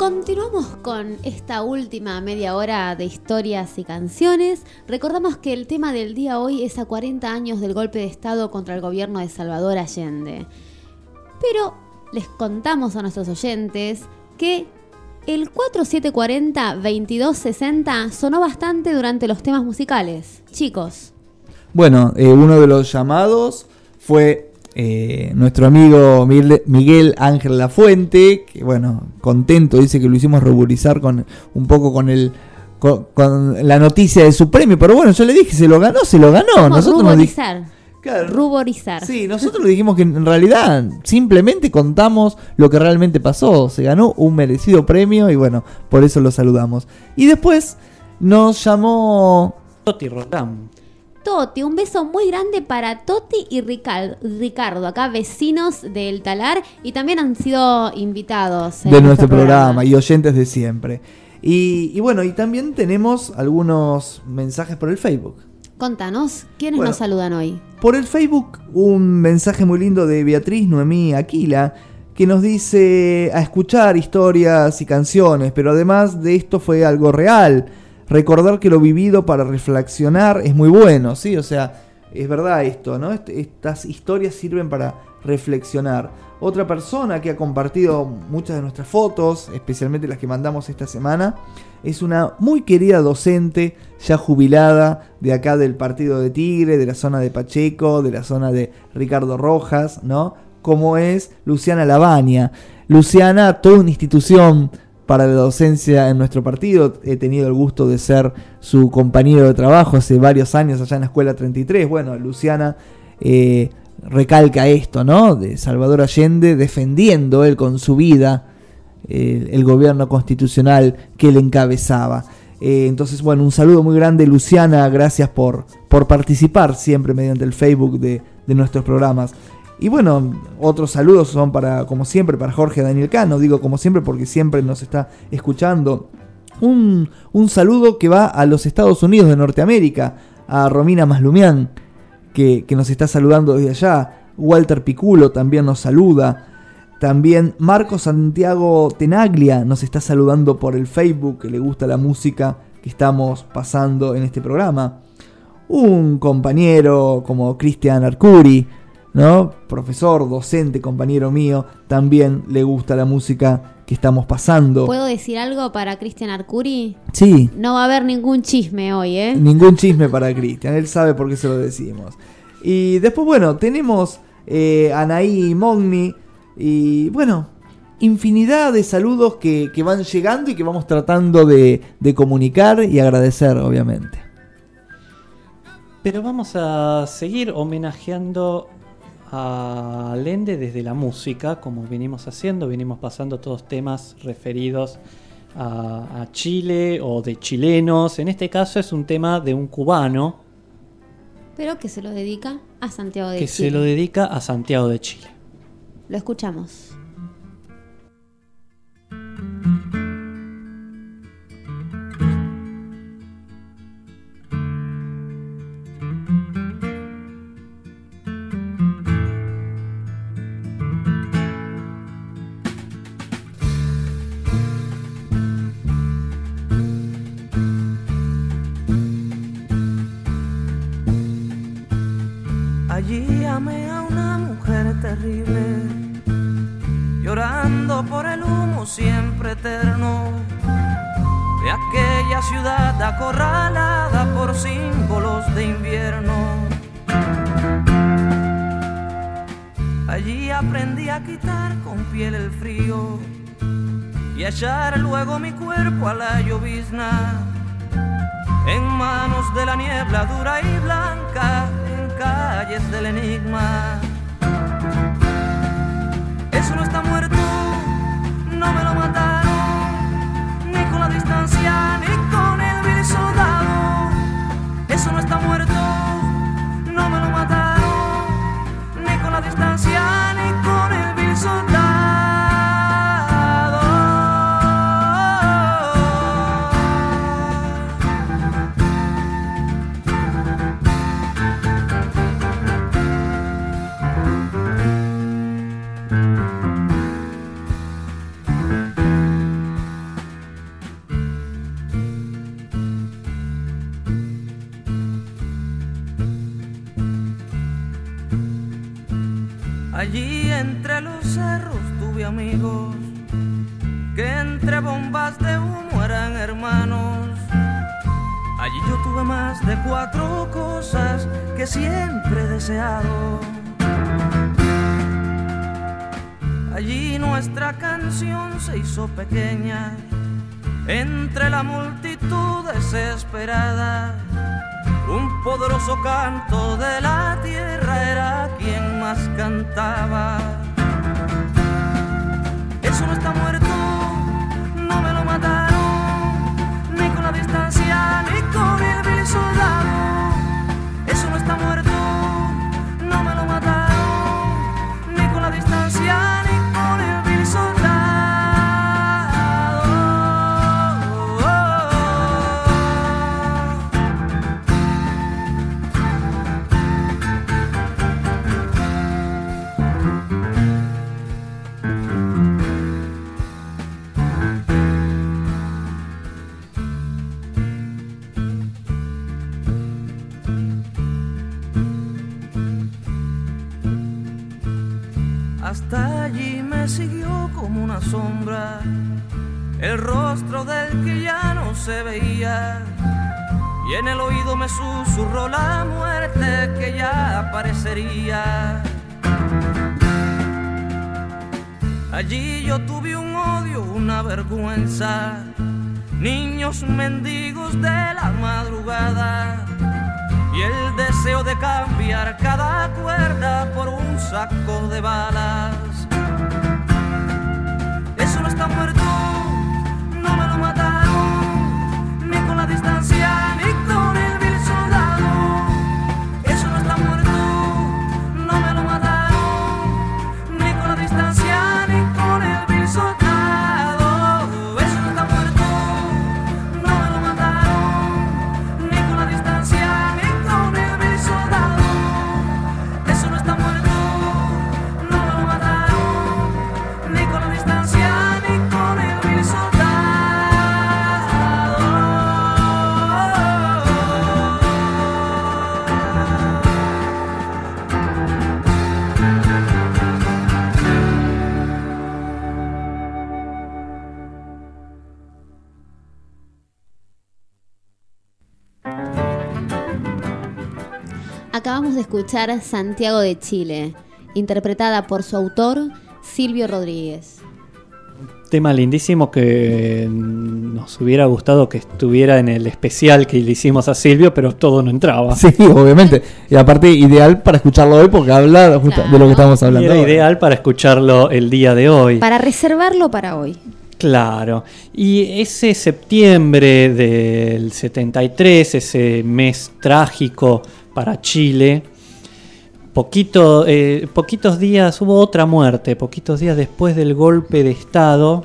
Continuamos con esta última media hora de historias y canciones. Recordamos que el tema del día hoy es a 40 años del golpe de Estado contra el gobierno de Salvador Allende. Pero les contamos a nuestros oyentes que el 4740-2260 sonó bastante durante los temas musicales. Chicos. Bueno, uno de los llamados fue nuestro amigo Miguel Ángel Lafuente, que bueno, contento, dice que lo hicimos ruborizar con la noticia de su premio, pero bueno, yo le dije, se lo ganó. Nosotros ruborizar. Claro, ruborizar. Sí, nosotros le dijimos que en realidad simplemente contamos lo que realmente pasó. Se ganó un merecido premio y bueno, por eso lo saludamos. Y después nos llamó Toti Roldán. Toti, un beso muy grande para Toti y Ricardo, acá vecinos del Talar, y también han sido invitados de nuestro programa y oyentes de siempre. Y bueno, y también tenemos algunos mensajes por el Facebook. Contanos, ¿quiénes nos saludan hoy? Por el Facebook, un mensaje muy lindo de Beatriz Noemí Aquila, que nos dice a escuchar historias y canciones, pero además de esto fue algo real. Recordar que lo vivido para reflexionar es muy bueno, ¿sí? O sea, es verdad esto, ¿no? Estas historias sirven para reflexionar. Otra persona que ha compartido muchas de nuestras fotos, especialmente las que mandamos esta semana, es una muy querida docente ya jubilada de acá del partido de Tigre, de la zona de Pacheco, de la zona de Ricardo Rojas, ¿no? Como es Luciana Lavagna. Luciana, toda una institución para la docencia en nuestro partido. He tenido el gusto de ser su compañero de trabajo hace varios años allá en la Escuela 33. Bueno, Luciana recalca esto, ¿no? De Salvador Allende defendiendo él con su vida el gobierno constitucional que él encabezaba. Entonces, bueno, un saludo muy grande, Luciana. Gracias por participar siempre mediante el Facebook de nuestros programas. Y bueno, otros saludos son para, como siempre, para Jorge Daniel Cano. Digo como siempre porque siempre nos está escuchando. Un saludo que va a los Estados Unidos de Norteamérica, a Romina Maslumián, que nos está saludando desde allá. Walter Piculo también nos saluda. También Marco Santiago Tenaglia nos está saludando por el Facebook, que le gusta la música que estamos pasando en este programa. Un compañero como Cristian Arcuri, ¿no? Profesor, docente, compañero mío, también le gusta la música que estamos pasando. ¿Puedo decir algo para Cristian Arcuri? Sí. No va a haber ningún chisme hoy, ¿eh? Ningún chisme para Cristian, él sabe por qué se lo decimos. Y después, bueno, tenemos Anaí Mogni y, bueno, infinidad de saludos que van llegando y que vamos tratando de comunicar y agradecer, obviamente. Pero vamos a seguir homenajeando a Allende desde la música, como venimos haciendo. Venimos pasando todos temas referidos a Chile o de chilenos. En este caso es un tema de un cubano, pero que se lo dedica a Santiago de Chile. Que se lo dedica a Santiago de Chile. Lo escuchamos. Allí amé a una mujer terrible, llorando por el humo siempre eterno de aquella ciudad acorralada por símbolos de invierno. Allí aprendí a quitar con piel el frío y a echar luego mi cuerpo a la llovizna, en manos de la niebla dura y blanca, calles del enigma. Eso no está muerto, no me lo mataron, ni con la distancia, ni con el vil soldado. Eso no está muerto, no me lo mataron, ni con la distancia, ni con el vil soldado. Allí entre los cerros tuve amigos que entre bombas de humo eran hermanos. Allí yo tuve más de 4 cosas que siempre he deseado. Allí nuestra canción se hizo pequeña entre la multitud desesperada. Un poderoso canto de la tierra era quien más cantaba. Eso no está muerto, no me lo mataron, ni con la distancia, ni con el vil soldado. Eso no está muerto, no me lo mataron, ni con la distancia, ni con el vil soldado. Hasta allí me siguió como una sombra el rostro del que ya no se veía, y en el oído me susurró la muerte que ya aparecería. Allí yo tuve un odio, una vergüenza, niños mendigos de la madrugada, y el deseo de cambiar cada cuerda por un saco de balas. Eso no está muerto, no me lo mataron, ni con la distancia, ni con el vil soldado. Eso no está muerto, no me lo mataron, ni con la distancia, ni con el vil soldado. Eso no está muerto, no me lo mataron, ni con la distancia, ni con el vil soldado. Eso no está muerto, no me lo mataron, ni con la distancia, ni con el vil soldado. Acabamos de escuchar Santiago de Chile, interpretada por su autor, Silvio Rodríguez. Tema lindísimo que nos hubiera gustado que estuviera en el especial que le hicimos a Silvio, pero todo no entraba. Sí, obviamente. Y aparte, ideal para escucharlo hoy porque habla justo Claro. de lo que estamos Y hablando. era ahora. ideal para escucharlo el día de hoy. Para reservarlo para hoy. Claro, y ese septiembre del 73, ese mes trágico para Chile, poquitos días, hubo otra muerte, poquitos días después del golpe de Estado,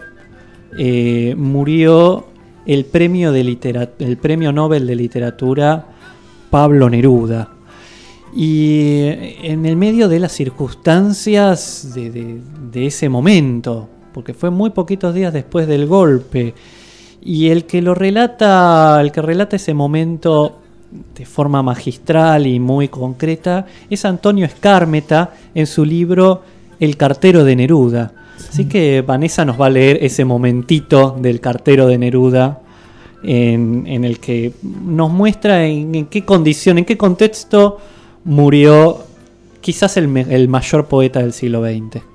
murió el premio Nobel de Literatura Pablo Neruda. Y en el medio de las circunstancias de ese momento, porque fue muy poquitos días después del golpe, y el que relata ese momento de forma magistral y muy concreta es Antonio Skármeta en su libro El cartero de Neruda. Así que Vanessa nos va a leer ese momentito del cartero de Neruda en el que nos muestra en qué condición, en qué contexto murió quizás el mayor poeta del siglo XX.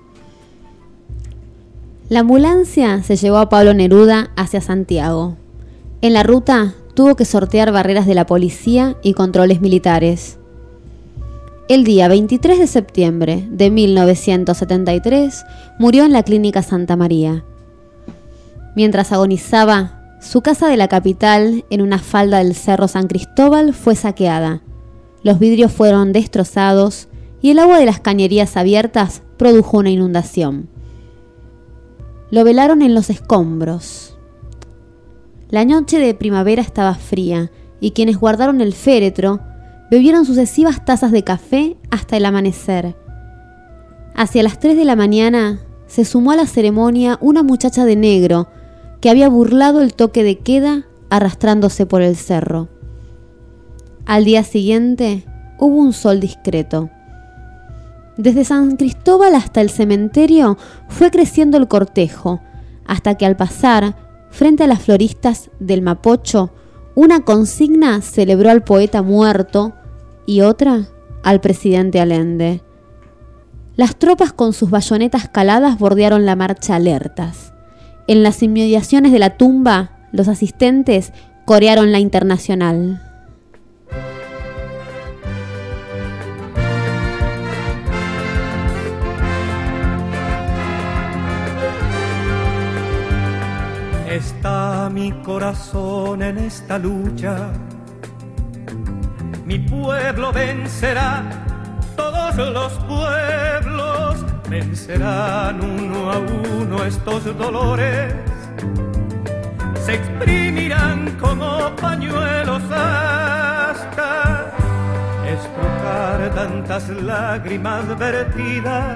La ambulancia se llevó a Pablo Neruda hacia Santiago. En la ruta tuvo que sortear barreras de la policía y controles militares. El día 23 de septiembre de 1973 murió en la Clínica Santa María. Mientras agonizaba, su casa de la capital, en una falda del Cerro San Cristóbal, fue saqueada. Los vidrios fueron destrozados y el agua de las cañerías abiertas produjo una inundación. Lo velaron en los escombros. La noche de primavera estaba fría y quienes guardaron el féretro bebieron sucesivas tazas de café hasta el amanecer. Hacia las 3 de la mañana se sumó a la ceremonia una muchacha de negro que había burlado el toque de queda arrastrándose por el cerro. Al día siguiente hubo un sol discreto. Desde San Cristóbal hasta el cementerio fue creciendo el cortejo, hasta que al pasar frente a las floristas del Mapocho, una consigna celebró al poeta muerto y otra al presidente Allende. Las tropas con sus bayonetas caladas bordearon la marcha alertas. En las inmediaciones de la tumba, los asistentes corearon la Internacional. Está mi corazón en esta lucha, mi pueblo vencerá, todos los pueblos vencerán uno a uno estos dolores, se exprimirán como pañuelos hasta estrujar tantas lágrimas vertidas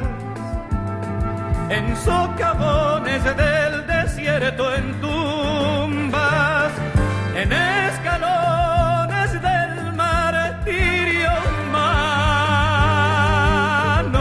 en socavones del desierto, en tumbas, en escalones del martirio humano.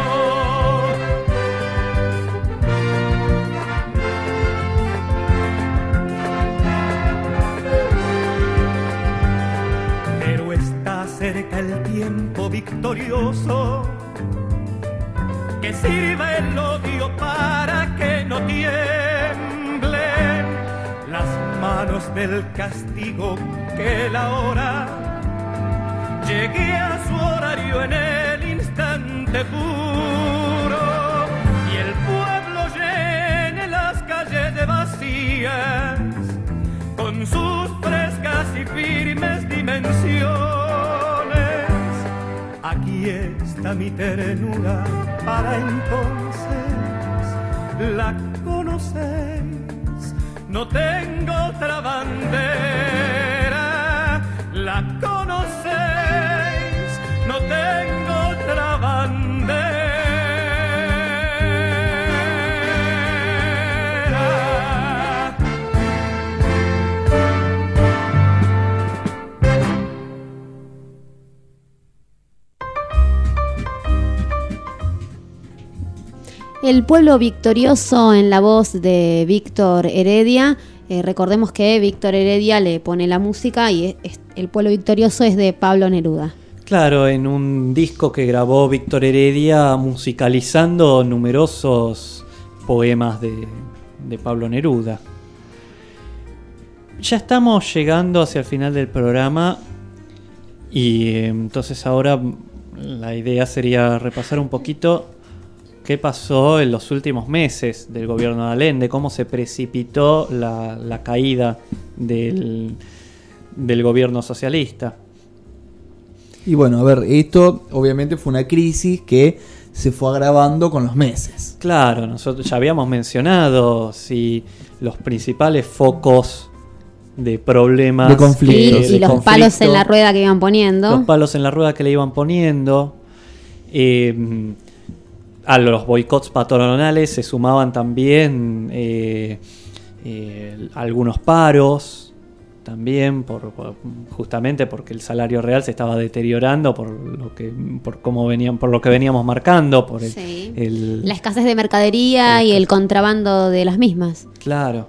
Pero está cerca el tiempo victorioso, que sirva el odio para que no tiemblen las manos del castigo, que la hora llegue a su horario en el instante puro y el pueblo llene las calles vacías con sus frescas y firmes dimensiones. Aquí está mi ternura, para entonces la conocéis. No tengo otra bandera, la conocéis. No tengo otra bandera. El pueblo victorioso, en la voz de Víctor Heredia. Recordemos que Víctor Heredia le pone la música y el pueblo victorioso es de Pablo Neruda. Claro, en un disco que grabó Víctor Heredia musicalizando numerosos poemas de Pablo Neruda. Ya estamos llegando hacia el final del programa y entonces ahora la idea sería repasar un poquito qué pasó en los últimos meses del gobierno de Allende, cómo se precipitó la caída del gobierno socialista. Y bueno, a ver, esto obviamente fue una crisis que se fue agravando con los meses. Claro, nosotros ya habíamos mencionado los principales focos de problemas, de conflictos. Y los palos en la rueda que iban poniendo. Los palos en la rueda que le iban poniendo. A los boicots patronales se sumaban también algunos paros, también justamente porque el salario real se estaba deteriorando por lo que veníamos marcando, por la escasez de mercadería y el contrabando de las mismas. Claro.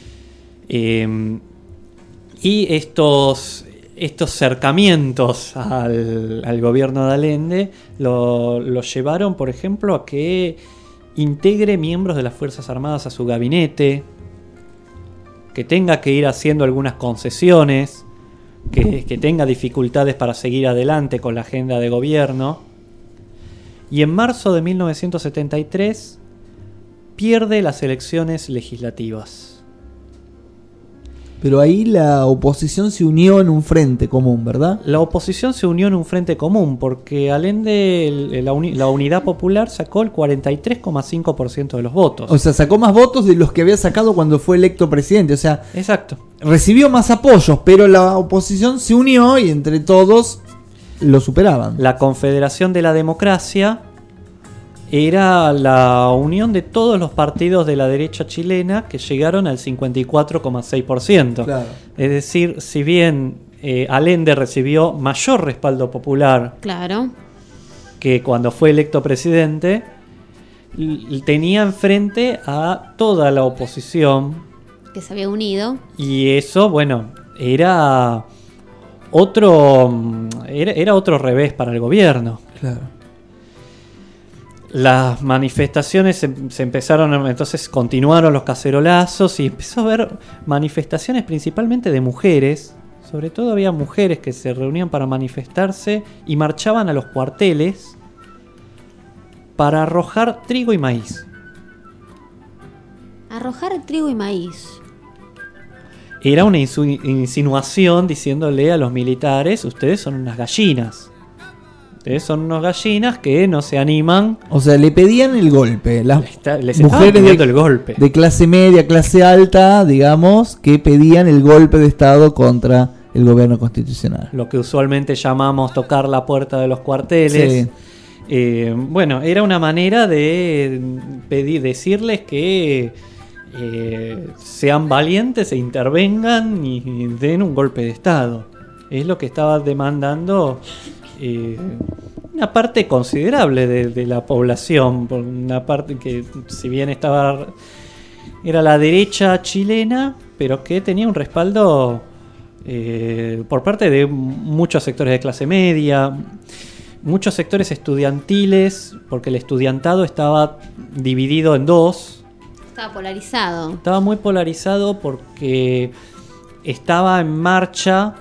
Y estos cercamientos al gobierno de Allende lo llevaron, por ejemplo, a que integre miembros de las Fuerzas Armadas a su gabinete, que tenga que ir haciendo algunas concesiones, que tenga dificultades para seguir adelante con la agenda de gobierno. Y en marzo de 1973 pierde las elecciones legislativas. Pero ahí la oposición se unió en un frente común, ¿verdad? La oposición se unió en un frente común porque Allende, la Unidad Popular, sacó el 43,5% de los votos. O sea, sacó más votos de los que había sacado cuando fue electo presidente. O sea, exacto. Recibió más apoyos, pero la oposición se unió y entre todos lo superaban. La Confederación de la Democracia era la unión de todos los partidos de la derecha chilena que llegaron al 54,6%. Claro. Es decir, si bien Allende recibió mayor respaldo popular, claro, que cuando fue electo presidente tenía enfrente a toda la oposición. Que se había unido. Y eso, bueno, era otro revés para el gobierno. Claro. Las manifestaciones se empezaron, entonces continuaron los cacerolazos y empezó a haber manifestaciones principalmente de mujeres. Sobre todo había mujeres que se reunían para manifestarse y marchaban a los cuarteles para arrojar trigo y maíz. Arrojar trigo y maíz. Era una insinuación diciéndole a los militares: ustedes son unas gallinas. Ustedes son unas gallinas que no se animan. O sea, le pedían el golpe. Las Les estaban mujeres pidiendo el golpe. de clase media, clase alta, digamos, que pedían el golpe de Estado contra el gobierno constitucional. Lo que usualmente llamamos tocar la puerta de los cuarteles. Sí. Bueno, era una manera de decirles que sean valientes e intervengan y den un golpe de Estado. Es lo que estaba demandando una parte considerable de la población, por una parte que, si bien era la derecha chilena, pero que tenía un respaldo por parte de muchos sectores de clase media, muchos sectores estudiantiles, porque el estudiantado estaba dividido en dos. Estaba polarizado. Estaba muy polarizado porque estaba en marcha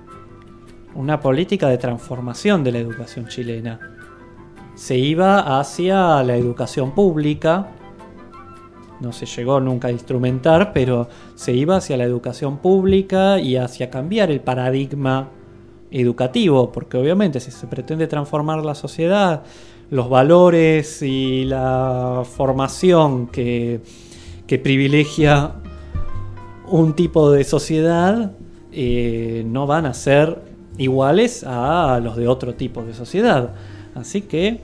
una política de transformación de la educación chilena. Se iba hacia la educación pública. No se llegó nunca a instrumentar, pero se iba hacia la educación pública y hacia cambiar el paradigma educativo, porque obviamente si se pretende transformar la sociedad, los valores y la formación que privilegia un tipo de sociedad no van a ser iguales a los de otro tipo de sociedad. Así que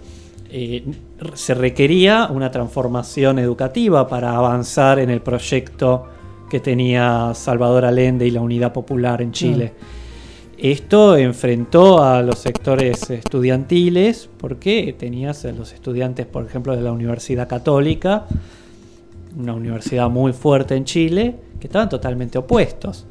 se requería una transformación educativa para avanzar en el proyecto que tenía Salvador Allende y la Unidad Popular en Chile. Esto enfrentó a los sectores estudiantiles porque tenías a los estudiantes, por ejemplo, de la Universidad Católica, una universidad muy fuerte en Chile, que estaban totalmente opuestos.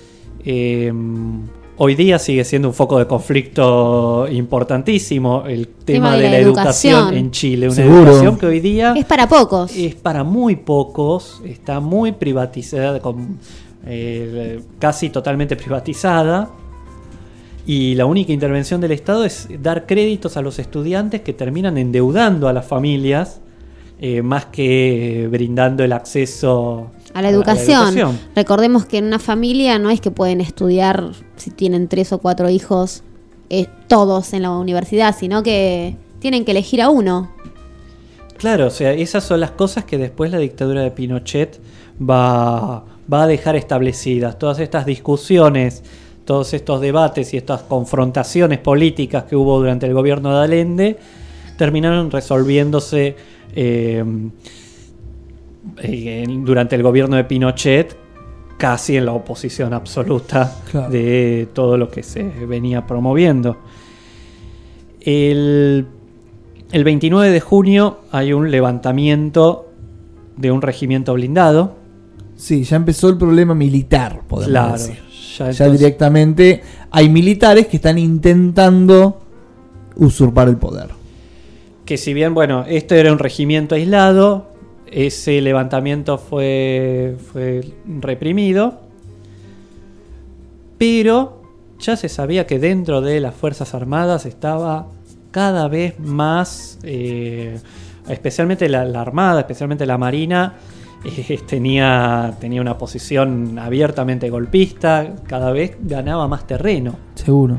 Hoy día sigue siendo un foco de conflicto importantísimo el tema de la educación en Chile. Una Seguro. Educación que hoy día Es para pocos. es para muy pocos, está muy privatizada, casi totalmente privatizada. Y la única intervención del Estado es dar créditos a los estudiantes que terminan endeudando a las familias, más que brindando el acceso A la educación. Recordemos que en una familia no es que pueden estudiar, si tienen 3 o 4 hijos, todos en la universidad, sino que tienen que elegir a uno. Claro, o sea, esas son las cosas que después la dictadura de Pinochet va a dejar establecidas. Todas estas discusiones, todos estos debates y estas confrontaciones políticas que hubo durante el gobierno de Allende terminaron resolviéndose durante el gobierno de Pinochet, casi en la oposición absoluta, claro, de todo lo que se venía promoviendo. El 29 de junio hay un levantamiento de un regimiento blindado. Sí, ya empezó el problema militar, podemos decir. Ya directamente hay militares que están intentando usurpar el poder. Que si bien, bueno, esto era un regimiento aislado, ese levantamiento fue reprimido, pero ya se sabía que dentro de las Fuerzas Armadas estaba cada vez más, especialmente la Armada, especialmente la Marina, tenía una posición abiertamente golpista, cada vez ganaba más terreno. Seguro.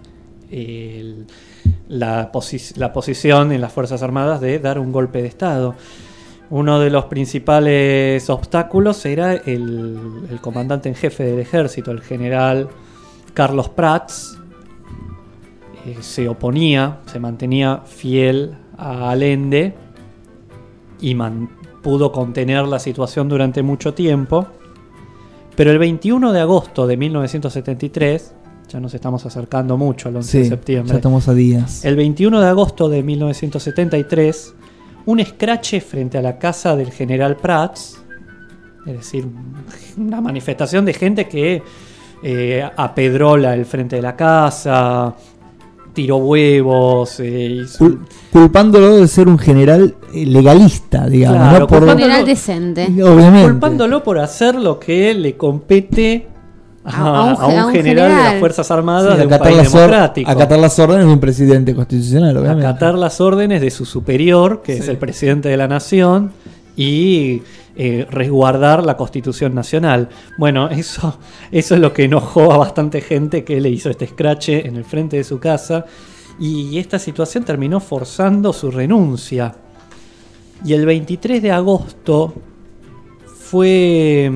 La posición en las Fuerzas Armadas de dar un golpe de Estado. Uno de los principales obstáculos era el comandante en jefe del ejército, el general Carlos Prats. Se oponía, se mantenía fiel a Allende y pudo contener la situación durante mucho tiempo. Pero el 21 de agosto de 1973 Ya nos estamos acercando mucho al 11 de Sí, septiembre. ya estamos a días. El 21 de agosto de 1973, un escrache frente a la casa del general Prats, es decir, una manifestación de gente que apedró el frente de la casa, tiró huevos. Culpándolo de ser un general legalista, digamos. Claro, ¿no? Por, Un general decente. obviamente. Culpándolo por hacer lo que le compete A a un general un de general. las Fuerzas Armadas Sí, de un país democrático. acatar las órdenes de un presidente constitucional, obviamente. Acatar las órdenes de su superior, que es el presidente de la nación, y resguardar la Constitución Nacional. Bueno, eso es lo que enojó a bastante gente, que le hizo este escrache en el frente de su casa, y esta situación terminó forzando su renuncia. Y el 23 de agosto fue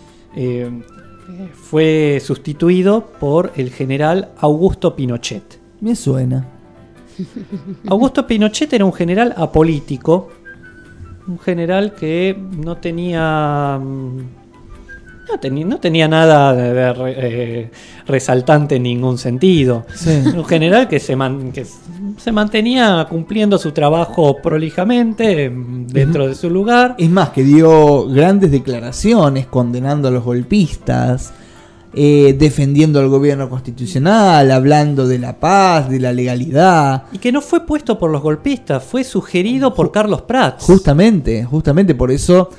sustituido por el general Augusto Pinochet. Me suena. Augusto Pinochet era un general apolítico, un general que no tenía nada de resaltante en ningún sentido. Sí. Un general que se mantenía cumpliendo su trabajo prolijamente dentro de su lugar. Es más, que dio grandes declaraciones condenando a los golpistas, defendiendo al gobierno constitucional, hablando de la paz, de la legalidad. Y que no fue puesto por los golpistas, fue sugerido por Carlos Prats. Justamente por eso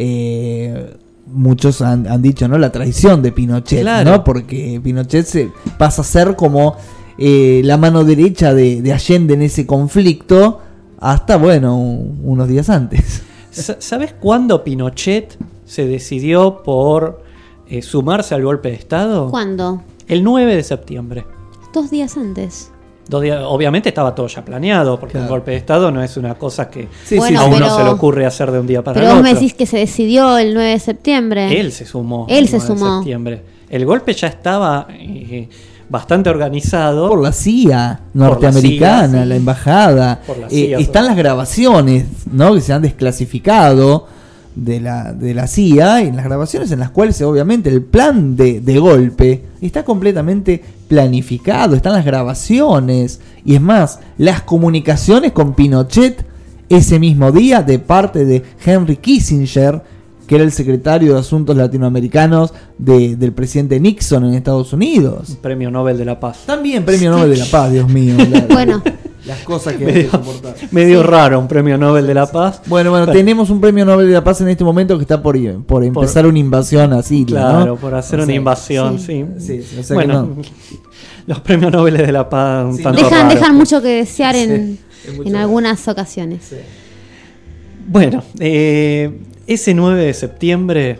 muchos han dicho, ¿no? La traición de Pinochet, Claro. ¿no? Porque Pinochet se pasa a ser como la mano derecha de Allende en ese conflicto hasta, bueno, unos días antes. ¿Sabes cuándo Pinochet se decidió por sumarse al golpe de Estado? ¿Cuándo? El 9 de septiembre. 2 días antes. 2 días, obviamente estaba todo ya planeado, porque Claro. un golpe de Estado no es una cosa que Sí, Bueno, a uno pero- se le ocurre hacer de un día para Pero el vos otro. me decís que se decidió el 9 de septiembre. Él se sumó. Él el se 9 de sumó. septiembre. El golpe ya estaba bastante organizado. Por la CIA Por la norteamericana, CIA, sí. la embajada. Por la CIA, están las grabaciones, ¿no? Que se han desclasificado de la CIA, y en las grabaciones en las cuales obviamente el plan de golpe está completamente planificado, están las grabaciones, y es más, las comunicaciones con Pinochet ese mismo día de parte de Henry Kissinger, que era el secretario de Asuntos Latinoamericanos del presidente Nixon en Estados Unidos. Premio Nobel de la Paz. También premio Nobel de la Paz, Dios mío. Bueno. Las cosas que hay que soportar. Medio raro un Premio Nobel de la Paz. Bueno, tenemos un premio Nobel de la Paz en este momento que está por empezar una invasión a Siria, Claro, ¿no? por hacer O una sea, invasión, sí. sí. Sí, o sea Bueno, que los Premios Nobel de la Paz un Sí, tanto Dejan raros. mucho que desear en mucho algunas ocasiones. Bueno, ese 9 de septiembre,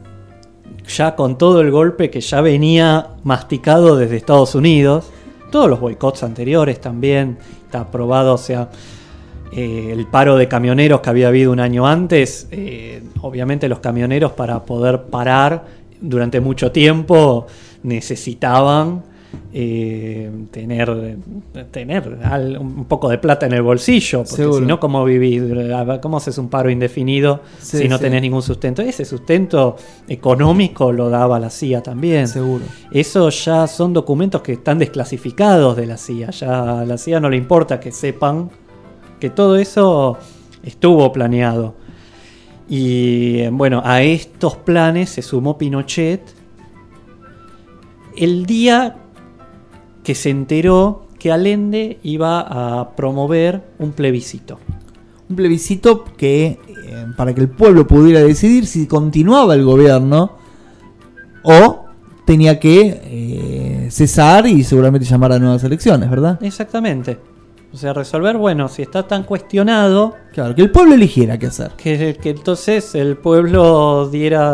ya con todo el golpe que ya venía masticado desde Estados Unidos, todos los boicots anteriores también, está aprobado, o sea, el paro de camioneros que había habido un año antes, obviamente los camioneros, para poder parar durante mucho tiempo, necesitaban tener un poco de plata en el bolsillo, porque Seguro. si no, ¿cómo vivís? ¿Cómo haces un paro indefinido Sí, si no sí. tenés ningún sustento? Ese sustento económico lo daba la CIA también. seguro. Eso ya son documentos que están desclasificados de la CIA. Ya a la CIA no le importa que sepan que todo eso estuvo planeado. Y bueno, a estos planes se sumó Pinochet el día que se enteró que Allende iba a promover un plebiscito. Un plebiscito que para que el pueblo pudiera decidir si continuaba el gobierno o tenía que cesar y seguramente llamar a nuevas elecciones, ¿verdad? Exactamente. O sea, resolver, bueno, si está tan cuestionado, Claro, que el pueblo eligiera qué hacer. que entonces el pueblo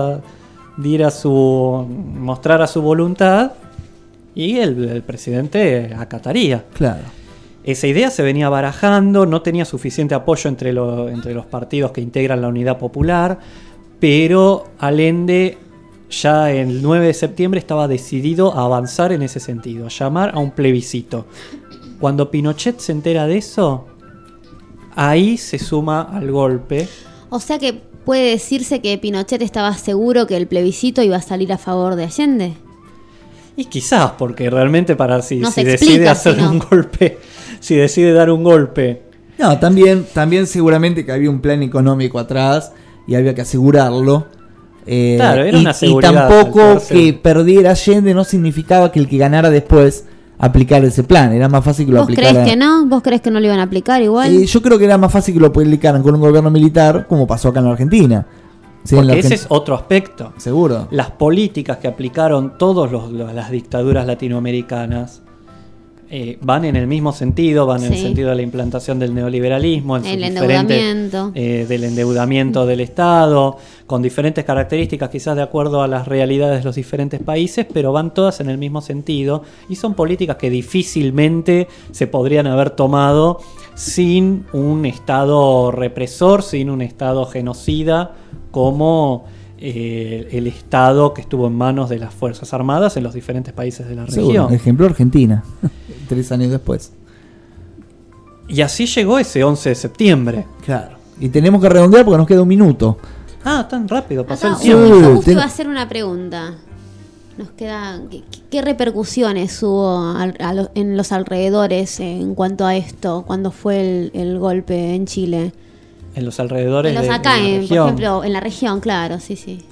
mostrara su voluntad y el presidente acataría. Claro. Esa idea se venía barajando, no tenía suficiente apoyo entre los partidos que integran la Unidad Popular, pero Allende ya el 9 de septiembre estaba decidido a avanzar en ese sentido, a llamar a un plebiscito. Cuando Pinochet se entera de eso, ahí se suma al golpe. O sea que puede decirse que Pinochet estaba seguro que el plebiscito iba a salir a favor de Allende. Y quizás, porque realmente si No se decide explica, hacer si no. un golpe, si decide dar un golpe. No, también seguramente que había un plan económico atrás y había que asegurarlo. Claro, era una y seguridad. tampoco al quedarse- que perdiera Allende no significaba que el que ganara después aplicara ese plan. Era más fácil que lo ¿Vos aplicara. crees que no? ¿Vos crees que no lo iban a aplicar igual? Yo creo que era más fácil que lo aplicaran con un gobierno militar, como pasó acá en la Argentina. Sí, en la Porque ese es Argentina. otro aspecto. Seguro. Las políticas que aplicaron todas las dictaduras latinoamericanas van en el mismo sentido, van en el Sí. sentido de la implantación del neoliberalismo, en sus El diferentes, endeudamiento. del endeudamiento del Estado, con diferentes características quizás de acuerdo a las realidades de los diferentes países, pero van todas en el mismo sentido y son políticas que difícilmente se podrían haber tomado sin un Estado represor, sin un Estado genocida como el Estado que estuvo en manos de las Fuerzas Armadas en los diferentes países de la Seguro. región. Ejemplo Argentina, 3 años después. Y así llegó ese 11 de septiembre. Claro. Y tenemos que redondear porque nos queda un minuto. Ah, tan rápido pasó Acá, el tiempo. Sí. Augusto iba a hacer una pregunta. Nos queda. ¿Qué repercusiones hubo en los alrededores en cuanto a esto? Cuando fue el golpe en Chile. En los alrededores En los de acá, la por región. ejemplo, en la región, claro, sí, sí.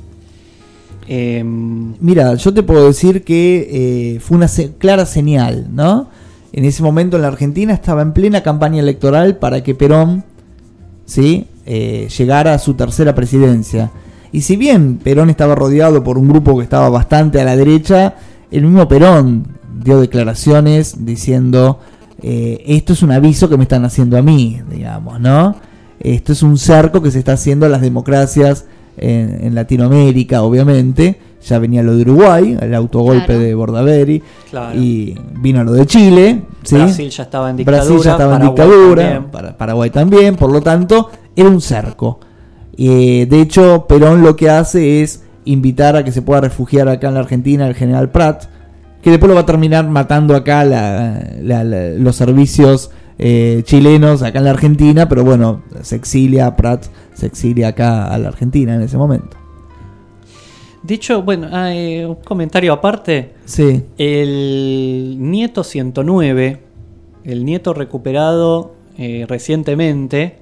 Mira, yo te puedo decir que fue una clara señal, ¿no? En ese momento en la Argentina estaba en plena campaña electoral para que Perón, ¿sí? Llegara a su tercera presidencia. Y si bien Perón estaba rodeado por un grupo que estaba bastante a la derecha, el mismo Perón dio declaraciones diciendo, esto es un aviso que me están haciendo a mí, digamos, ¿no? Esto es un cerco que se está haciendo a las democracias en Latinoamérica, obviamente. Ya venía lo de Uruguay, el autogolpe Claro. de Bordaberry, Claro. y vino lo de Chile, ¿sí? Brasil ya estaba en dictadura. Brasil ya estaba en Paraguay dictadura, también. Paraguay también, por lo tanto, era un cerco. De hecho, Perón lo que hace es invitar a que se pueda refugiar acá en la Argentina el general Prat, que después lo va a terminar matando acá los servicios chilenos acá en la Argentina, pero bueno, Prat se exilia acá a la Argentina en ese momento. De hecho, bueno, un comentario aparte. Sí, El nieto 109, el nieto recuperado recientemente,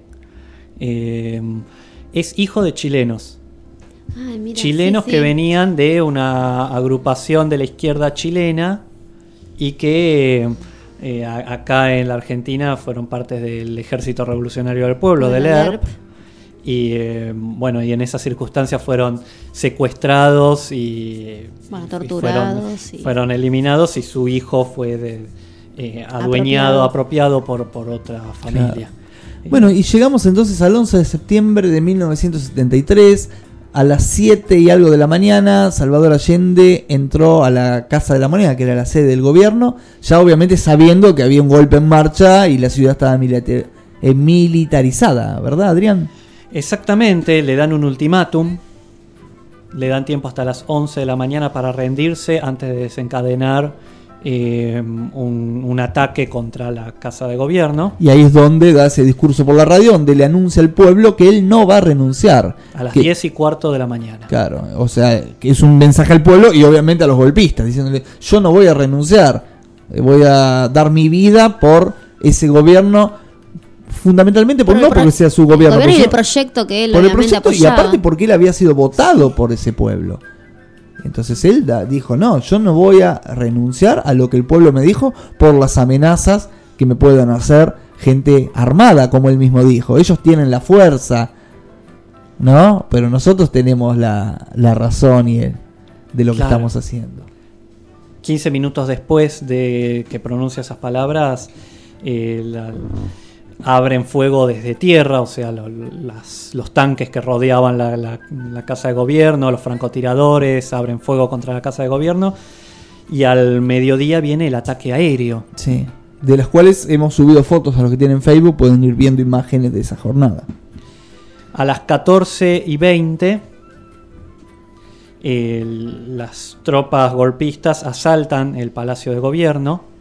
es hijo de chilenos. Ay, mira, Chilenos sí, que sí. venían de una agrupación de la izquierda chilena y que acá en la Argentina fueron parte del Ejército Revolucionario del Pueblo, del ERP. Y bueno, y en esas circunstancias fueron secuestrados y, Bueno, y torturados y- fueron eliminados y su hijo fue adueñado, apropiado por otra familia. Bueno, y llegamos entonces al 11 de septiembre de 1973. A las 7 y algo de la mañana, Salvador Allende entró a la Casa de la Moneda, que era la sede del gobierno, ya obviamente sabiendo que había un golpe en marcha y la ciudad estaba militarizada, ¿verdad, Adrián? Exactamente, le dan un ultimátum, le dan tiempo hasta las 11 de la mañana para rendirse antes de desencadenar un ataque contra la Casa de Gobierno. Y ahí es donde da ese discurso por la radio, donde le anuncia al pueblo que él no va a renunciar. A las Que- 10:15 de la mañana. Claro, o sea, que es un mensaje al pueblo y obviamente a los golpistas, diciéndole, yo no voy a renunciar, voy a dar mi vida por ese gobierno, fundamentalmente porque sea su gobierno, El gobierno y porque el proyecto que él por el obviamente proyecto y apoyaba. aparte porque él había sido votado por ese pueblo. Entonces él dijo, no, yo no voy a renunciar a lo que el pueblo me dijo por las amenazas que me puedan hacer gente armada, como él mismo dijo. Ellos tienen la fuerza, ¿no? Pero nosotros tenemos la razón de lo que Claro. estamos haciendo. 15 minutos después de que pronuncia esas palabras, abren fuego desde tierra, o sea, los tanques que rodeaban la Casa de Gobierno, los francotiradores, abren fuego contra la Casa de Gobierno, y al mediodía viene el ataque aéreo. Sí. De las cuales hemos subido fotos a los que tienen Facebook, pueden ir viendo imágenes de esa jornada. A las 14:20, las tropas golpistas asaltan el Palacio de Gobierno.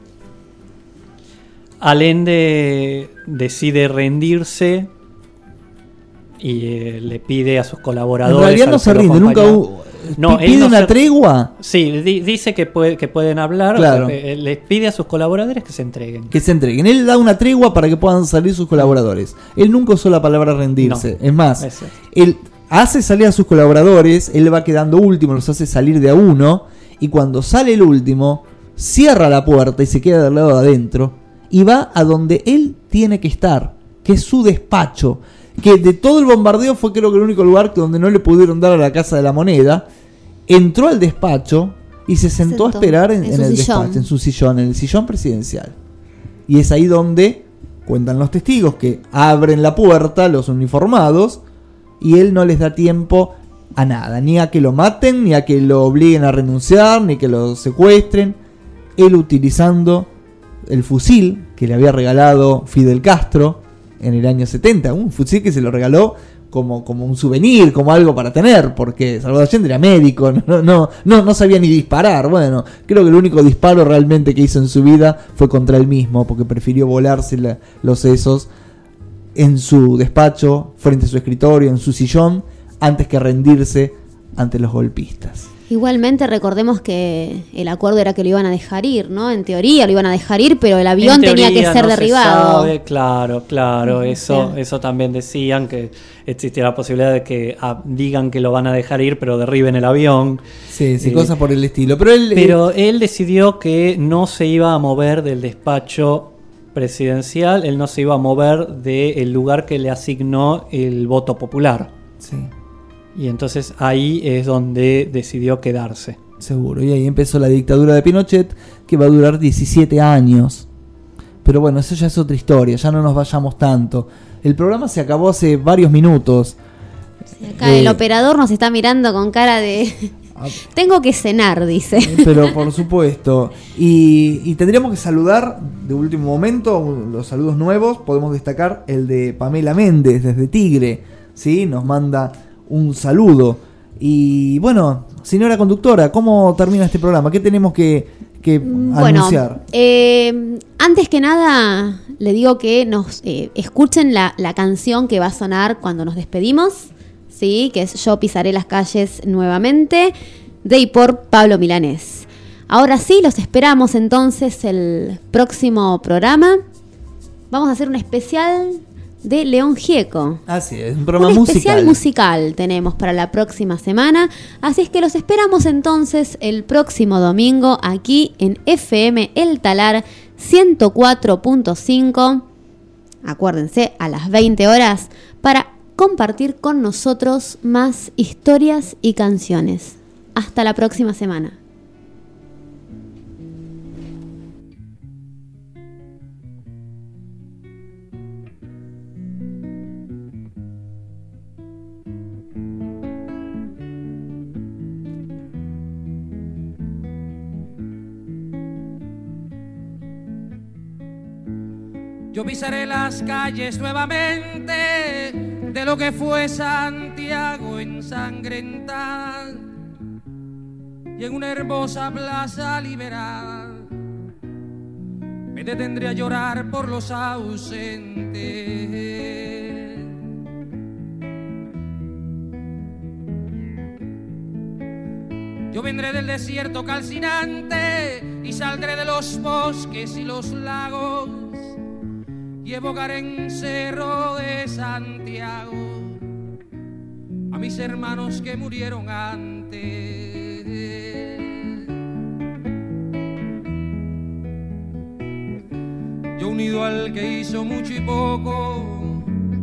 Allende decide rendirse y le pide a sus En colaboradores. realidad a no los se que lo rinde, nunca acompañaban- No, él ¿Pide no una se- tregua? Sí, dice que pueden hablar, Claro. les pide a sus colaboradores que se entreguen. Que se entreguen. Él da una tregua para que puedan salir sus colaboradores. Él nunca usó la palabra rendirse. No, es más, es cierto. él hace salir a sus colaboradores, él va quedando último, los hace salir de a uno, y cuando sale el último, cierra la puerta y se queda del lado de adentro, y va a donde él tiene que estar, que es su despacho, que de todo el bombardeo fue creo que el único lugar donde no le pudieron dar a la Casa de la Moneda. Entró al despacho y se sentó a esperar en su el sillón. despacho, en su sillón, en el sillón presidencial. Y es ahí donde cuentan los testigos que abren la puerta, los uniformados, y él no les da tiempo a nada, ni a que lo maten, ni a que lo obliguen a renunciar, ni que lo secuestren. Él utilizando el fusil que le había regalado Fidel Castro en el año 70, un fusil que se lo regaló como un souvenir, como algo para tener, porque Salvador Allende era médico, no sabía ni disparar. Bueno, creo que el único disparo realmente que hizo en su vida fue contra él mismo, porque prefirió volarse los sesos en su despacho, frente a su escritorio, en su sillón, antes que rendirse ante los golpistas. Igualmente recordemos que el acuerdo era que lo iban a dejar ir, ¿no? En teoría lo iban a dejar ir, pero el avión En tenía teoría que ser no se derribado. sabe, claro, eso también decían, que existía la posibilidad de que digan que lo van a dejar ir, pero derriben el avión. Sí, cosas por el estilo. Pero él decidió que no se iba a mover del despacho presidencial, él no se iba a mover del lugar que le asignó el voto popular. Sí. Y entonces ahí es donde decidió quedarse. Seguro, y ahí empezó la dictadura de Pinochet, que va a durar 17 años. Pero bueno, eso ya es otra historia, ya no nos vayamos tanto. El programa se acabó hace varios minutos. Sí, acá el operador nos está mirando con cara de... Tengo que cenar, dice. Pero por supuesto. Y tendríamos que saludar de último momento, los saludos nuevos. Podemos destacar el de Pamela Méndez desde Tigre, ¿sí? Nos manda un saludo. Y bueno, señora conductora, ¿cómo termina este programa? ¿Qué tenemos que anunciar? Antes que nada, le digo que nos escuchen la canción que va a sonar cuando nos despedimos, ¿sí? Que es Yo pisaré las calles nuevamente, de y por Pablo Milanés. Ahora sí, los esperamos entonces el próximo programa. Vamos a hacer un especial de León Gieco. Así es, un programa un musical. especial musical tenemos para la próxima semana, así es que los esperamos entonces el próximo domingo aquí en FM El Talar 104.5, acuérdense, a las 20 horas, para compartir con nosotros más historias y canciones. Hasta la próxima semana. Yo pisaré las calles nuevamente de lo que fue Santiago ensangrentada, y en una hermosa plaza liberada me detendré a llorar por los ausentes. Yo vendré del desierto calcinante y saldré de los bosques y los lagos y evocaré en Cerro de Santiago a mis hermanos que murieron antes. Yo unido al que hizo mucho y poco,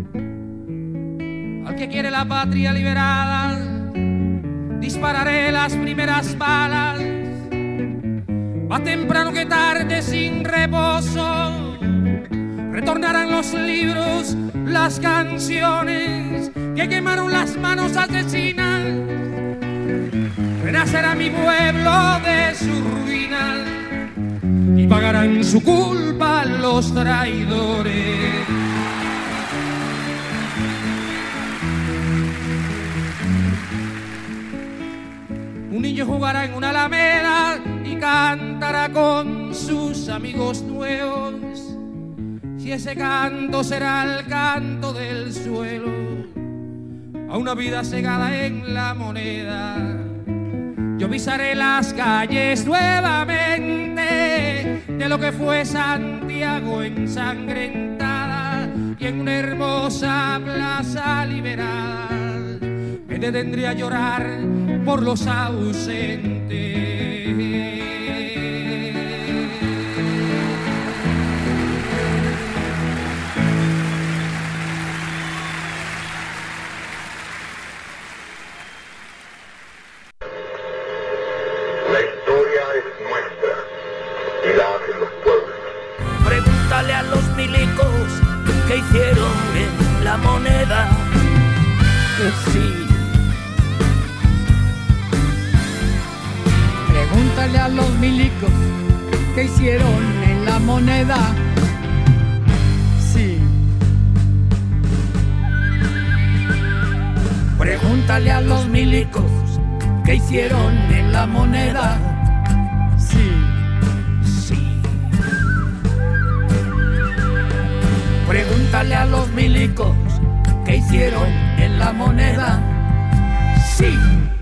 al que quiere la patria liberada, dispararé las primeras balas, más temprano que tarde sin reposo. Retornarán los libros, las canciones que quemaron las manos asesinas. Renacerá mi pueblo de su ruina y pagarán su culpa los traidores. Un niño jugará en una alameda y cantará con sus amigos nuevos. Si ese canto será el canto del suelo, a una vida cegada en la moneda. yo pisaré las calles nuevamente de lo que fue Santiago ensangrentada, y en una hermosa plaza liberada me detendré a llorar por los ausentes. La historia es nuestra y la hacen los pueblos. Pregúntale a los milicos que hicieron en la moneda. Sí. Pregúntale a los milicos que hicieron en la moneda. Sí. Pregúntale a los milicos que hicieron en la moneda. Sí. Sí. Pregúntale a los milicos que hicieron en la moneda. Sí.